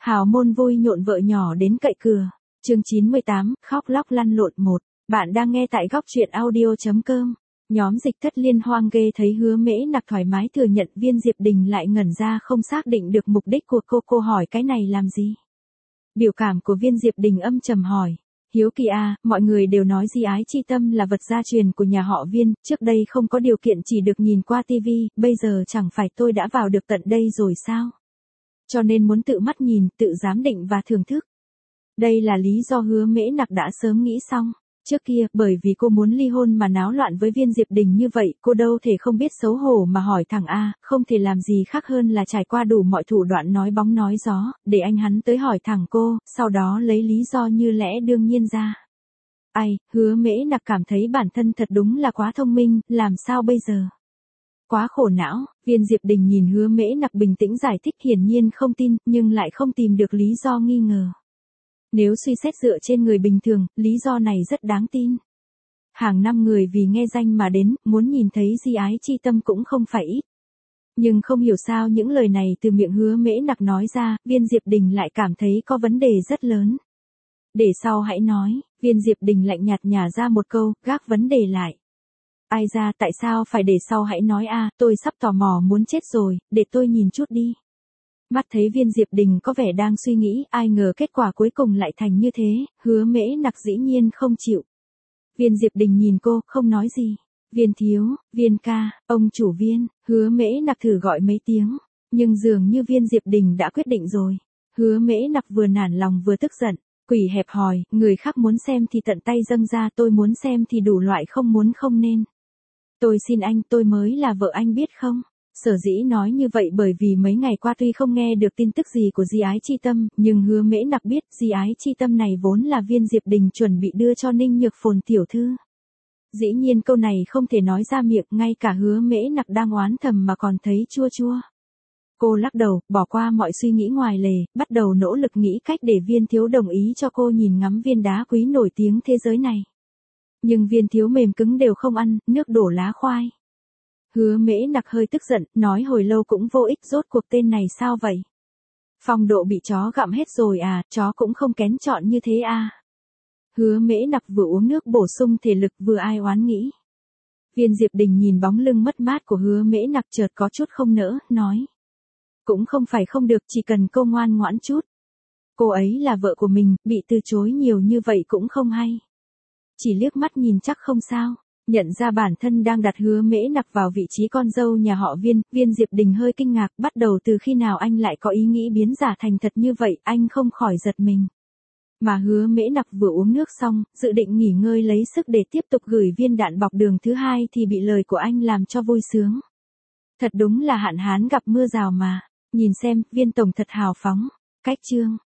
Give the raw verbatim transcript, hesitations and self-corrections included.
Hào môn vui nhộn vợ nhỏ đến cậy cửa. Chương chín mươi tám, khóc lóc lăn lộn một. Bạn đang nghe tại góc truyện audio chấm com. Nhóm dịch thất liên hoang ghê thấy Hứa Mễ Nặc thoải mái thừa nhận, Viên Diệp Đình lại ngẩn ra không xác định được mục đích của cô. Cô hỏi cái này làm gì? Biểu cảm của Viên Diệp Đình âm trầm hỏi. Hiếu kỳ à, mọi người đều nói Di Ái Chi Tâm là vật gia truyền của nhà họ Viên, trước đây không có điều kiện chỉ được nhìn qua tivi, bây giờ chẳng phải tôi đã vào được tận đây rồi sao? Cho nên muốn tự mắt nhìn, tự giám định và thưởng thức. Đây là lý do Hứa Mễ Nặc đã sớm nghĩ xong. Trước kia, bởi vì cô muốn ly hôn mà náo loạn với Viên Diệp Đình như vậy, cô đâu thể không biết xấu hổ mà hỏi thẳng A, không thể làm gì khác hơn là trải qua đủ mọi thủ đoạn nói bóng nói gió, để anh hắn tới hỏi thẳng cô, sau đó lấy lý do như lẽ đương nhiên ra. Ai, Hứa Mễ Nặc cảm thấy bản thân thật đúng là quá thông minh, làm sao bây giờ? Quá khổ não. Viên Diệp Đình nhìn Hứa Mễ Nặc bình tĩnh giải thích, hiển nhiên không tin, nhưng lại không tìm được lý do nghi ngờ. Nếu suy xét dựa trên người bình thường, lý do này rất đáng tin. Hàng năm người vì nghe danh mà đến, muốn nhìn thấy Di Ái Chi Tâm cũng không phải ít. Nhưng không hiểu sao những lời này từ miệng Hứa Mễ Nặc nói ra, Viên Diệp Đình lại cảm thấy có vấn đề rất lớn. Để sau hãy nói. Viên Diệp Đình lạnh nhạt nhả ra một câu, gác vấn đề lại. Ai ra, tại sao phải để sau hãy nói a, à, tôi sắp tò mò muốn chết rồi, để tôi nhìn chút đi. Mắt thấy Viên Diệp Đình có vẻ đang suy nghĩ, ai ngờ kết quả cuối cùng lại thành như thế, Hứa Mễ Nặc dĩ nhiên không chịu. Viên Diệp Đình nhìn cô, không nói gì. Viên thiếu, Viên ca, ông chủ Viên, Hứa Mễ Nặc thử gọi mấy tiếng, nhưng dường như Viên Diệp Đình đã quyết định rồi. Hứa Mễ Nặc vừa nản lòng vừa tức giận, quỷ hẹp hòi, người khác muốn xem thì tận tay dâng ra, tôi muốn xem thì đủ loại không muốn không nên. Tôi xin anh, tôi mới là vợ anh biết không? Sở dĩ nói như vậy bởi vì mấy ngày qua tuy không nghe được tin tức gì của Di Ái Chi Tâm, nhưng Hứa Mễ Nặc biết Di Ái Chi Tâm này vốn là Viên Diệp Đình chuẩn bị đưa cho Ninh Nhược Phồn tiểu thư. Dĩ nhiên câu này không thể nói ra miệng, ngay cả Hứa Mễ Nặc đang oán thầm mà còn thấy chua chua. Cô lắc đầu, bỏ qua mọi suy nghĩ ngoài lề, bắt đầu nỗ lực nghĩ cách để Viên thiếu đồng ý cho cô nhìn ngắm viên đá quý nổi tiếng thế giới này. Nhưng Viên thiếu mềm cứng đều không ăn, nước đổ lá khoai. Hứa Mễ Nặc hơi tức giận, nói hồi lâu cũng vô ích, rốt cuộc tên này sao vậy? Phong độ bị chó gặm hết rồi à, chó cũng không kén chọn như thế à. Hứa Mễ Nặc vừa uống nước bổ sung thể lực vừa ai oán nghĩ. Viên Diệp Đình nhìn bóng lưng mất mát của Hứa Mễ Nặc chợt có chút không nỡ, nói. Cũng không phải không được, chỉ cần cô ngoan ngoãn chút. Cô ấy là vợ của mình, bị từ chối nhiều như vậy cũng không hay. Chỉ liếc mắt nhìn chắc không sao. Nhận ra bản thân đang đặt Hứa Mễ Nặc vào vị trí con dâu nhà họ Viên, Viên Diệp Đình hơi kinh ngạc, bắt đầu từ khi nào anh lại có ý nghĩ biến giả thành thật như vậy, anh không khỏi giật mình. Mà Hứa Mễ Nặc vừa uống nước xong, dự định nghỉ ngơi lấy sức để tiếp tục gửi viên đạn bọc đường thứ hai thì bị lời của anh làm cho vui sướng. Thật đúng là hạn hán gặp mưa rào mà, nhìn xem, Viên tổng thật hào phóng. Cách chương.